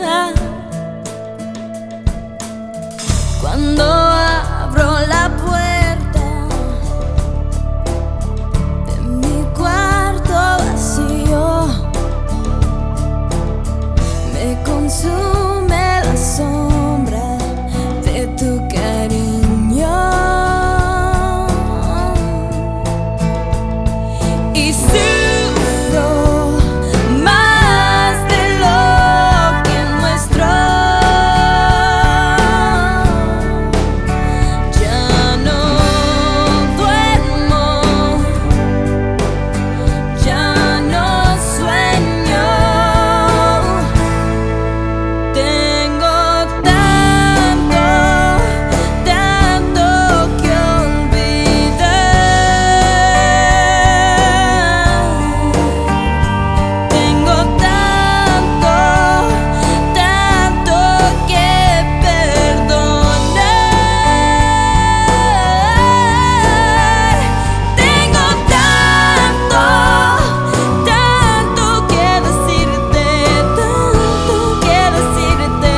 Cuando abro la puerta de mi cuarto vacío, me consume la sombra de tu cariño. Y sufro más de lo que muestro. Ya no duermo, ya no sueño. Tengo tanto, tanto que olvidar. Tengo tanto, tanto que perdonar. Tengo tanto, tanto que decirte, tanto que decirte.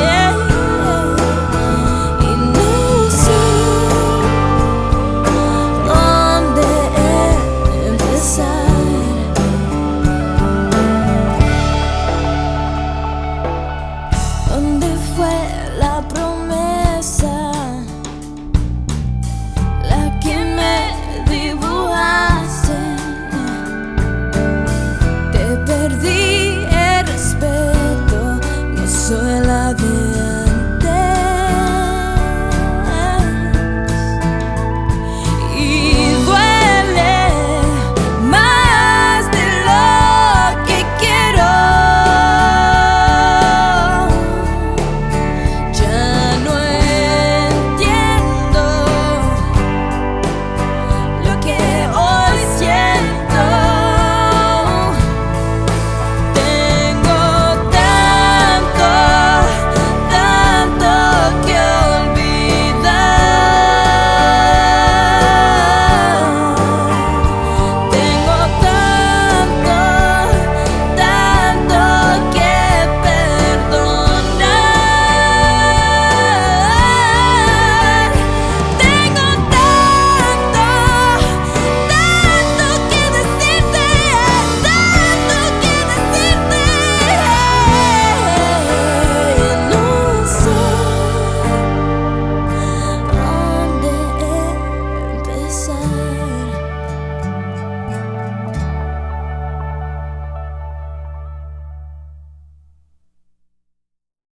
Y no sé dónde empezar. ¿Dónde fue